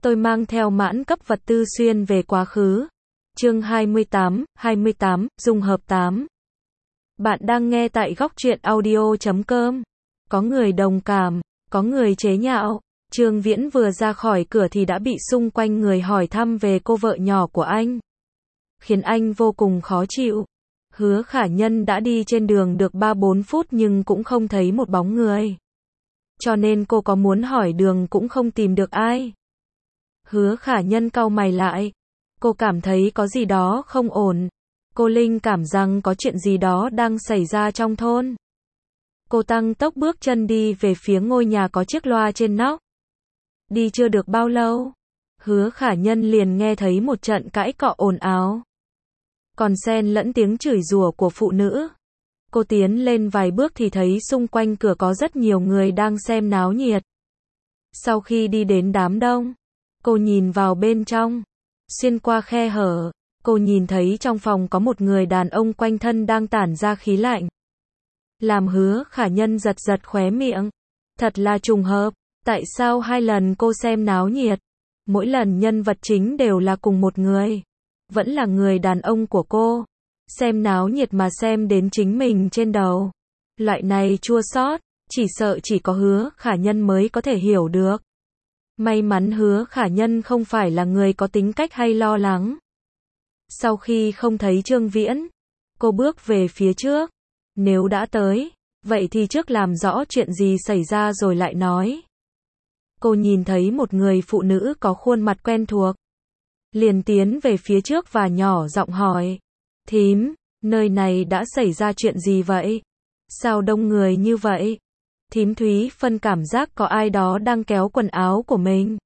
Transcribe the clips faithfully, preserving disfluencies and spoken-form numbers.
Tôi mang theo mãn cấp vật tư xuyên về quá khứ. Chương hai mươi tám, hai mươi tám, dung hợp tám. Bạn đang nghe tại góc truyện audio chấm com. Có người đồng cảm, có người chế nhạo. Trương Viễn vừa ra khỏi cửa thì đã bị xung quanh người hỏi thăm về cô vợ nhỏ của anh, khiến anh vô cùng khó chịu. Hứa Khả Nhân đã đi trên đường được ba bốn phút nhưng cũng không thấy một bóng người. Cho nên cô có muốn hỏi đường cũng không tìm được ai. Hứa Khả Nhân cau mày lại. Cô cảm thấy có gì đó không ổn. Cô linh cảm rằng có chuyện gì đó đang xảy ra trong thôn. Cô tăng tốc bước chân đi về phía ngôi nhà có chiếc loa trên nóc. Đi chưa được bao lâu, Hứa Khả Nhân liền nghe thấy một trận cãi cọ ồn ào, còn xen lẫn tiếng chửi rủa của phụ nữ. Cô tiến lên vài bước thì thấy xung quanh cửa có rất nhiều người đang xem náo nhiệt. Sau khi đi đến đám đông, cô nhìn vào bên trong. Xuyên qua khe hở, cô nhìn thấy trong phòng có một người đàn ông quanh thân đang tản ra khí lạnh. Làm Hứa Khả Nhân giật giật khóe miệng. Thật là trùng hợp, tại sao hai lần cô xem náo nhiệt, mỗi lần nhân vật chính đều là cùng một người, vẫn là người đàn ông của cô. Xem náo nhiệt mà xem đến chính mình trên đầu. Loại này chua xót, chỉ sợ chỉ có Hứa Khả Nhân mới có thể hiểu được. May mắn Hứa Khả Nhân không phải là người có tính cách hay lo lắng. Sau khi không thấy Trương Viễn, cô bước về phía trước. Nếu đã tới, vậy thì trước làm rõ chuyện gì xảy ra rồi lại nói. Cô nhìn thấy một người phụ nữ có khuôn mặt quen thuộc, liền tiến về phía trước và nhỏ giọng hỏi. Thím, nơi này đã xảy ra chuyện gì vậy? Sao đông người như vậy? Thím Thúy Phân cảm giác có ai đó đang kéo quần áo của mình.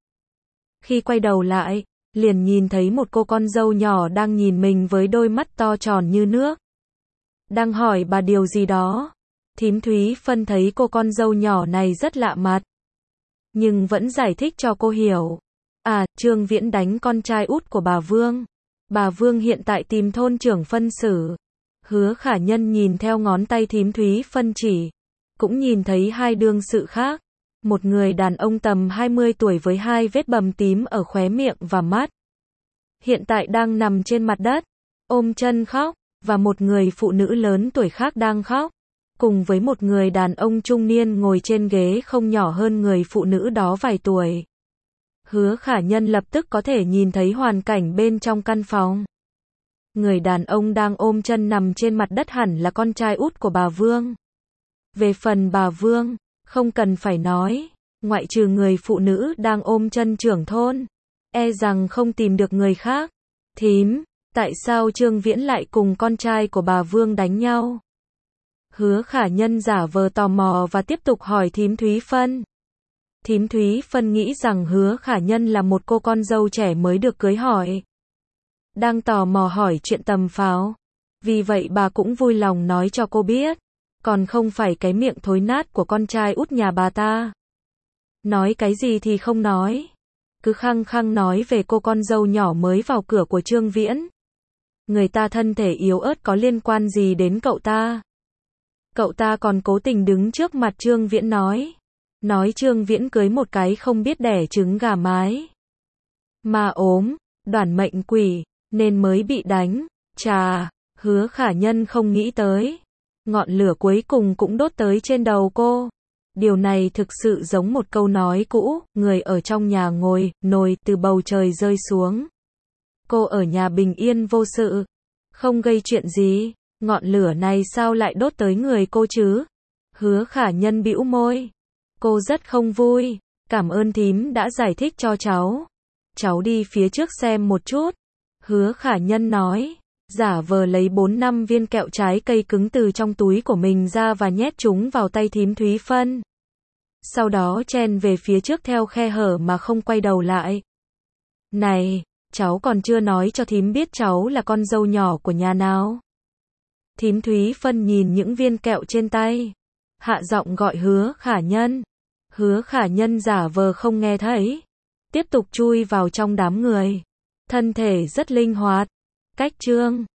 Khi quay đầu lại, liền nhìn thấy một cô con dâu nhỏ đang nhìn mình với đôi mắt to tròn như nước, đang hỏi bà điều gì đó. Thím Thúy Phân thấy cô con dâu nhỏ này rất lạ mặt, nhưng vẫn giải thích cho cô hiểu. À, Trương Viễn đánh con trai út của bà Vương. Bà Vương hiện tại tìm thôn trưởng phân xử. Hứa Khả Nhân nhìn theo ngón tay thím Thúy Phân chỉ, cũng nhìn thấy hai đương sự khác. Một người đàn ông tầm hai mươi tuổi với hai vết bầm tím ở khóe miệng và mắt, hiện tại đang nằm trên mặt đất, ôm chân khóc, và một người phụ nữ lớn tuổi khác đang khóc, cùng với một người đàn ông trung niên ngồi trên ghế không nhỏ hơn người phụ nữ đó vài tuổi. Hứa Khả Nhân lập tức có thể nhìn thấy hoàn cảnh bên trong căn phòng. Người đàn ông đang ôm chân nằm trên mặt đất hẳn là con trai út của bà Vương. Về phần bà Vương, không cần phải nói, ngoại trừ người phụ nữ đang ôm chân trưởng thôn, e rằng không tìm được người khác. Thím, tại sao Trương Viễn lại cùng con trai của bà Vương đánh nhau? Hứa Khả Nhân giả vờ tò mò và tiếp tục hỏi thím Thúy Phân. Thím Thúy Phân nghĩ rằng Hứa Khả Nhân là một cô con dâu trẻ mới được cưới hỏi, đang tò mò hỏi chuyện tầm pháo. Vì vậy bà cũng vui lòng nói cho cô biết, còn không phải cái miệng thối nát của con trai út nhà bà ta. Nói cái gì thì không nói, cứ khăng khăng nói về cô con dâu nhỏ mới vào cửa của Trương Viễn. Người ta thân thể yếu ớt có liên quan gì đến cậu ta? Cậu ta còn cố tình đứng trước mặt Trương Viễn nói. Nói Trương Viễn cưới một cái không biết đẻ trứng gà mái. Mà ốm, đoản mệnh quỷ, nên mới bị đánh. Chà, Hứa Khả Nhân không nghĩ tới. Ngọn lửa cuối cùng cũng đốt tới trên đầu cô. Điều này thực sự giống một câu nói cũ, người ở trong nhà ngồi, nồi từ bầu trời rơi xuống. Cô ở nhà bình yên vô sự, không gây chuyện gì, ngọn lửa này sao lại đốt tới người cô chứ? Hứa Khả Nhân bĩu môi. Cô rất không vui. Cảm ơn thím đã giải thích cho cháu. Cháu đi phía trước xem một chút. Hứa Khả Nhân nói, giả vờ lấy bốn năm viên kẹo trái cây cứng từ trong túi của mình ra và nhét chúng vào tay thím Thúy Phân. Sau đó chen về phía trước theo khe hở mà không quay đầu lại. Này, cháu còn chưa nói cho thím biết cháu là con dâu nhỏ của nhà nào. Thím Thúy Phân nhìn những viên kẹo trên tay, hạ giọng gọi Hứa Khả Nhân. Hứa Khả Nhân giả vờ không nghe thấy, tiếp tục chui vào trong đám người. Thân thể rất linh hoạt. Cách chương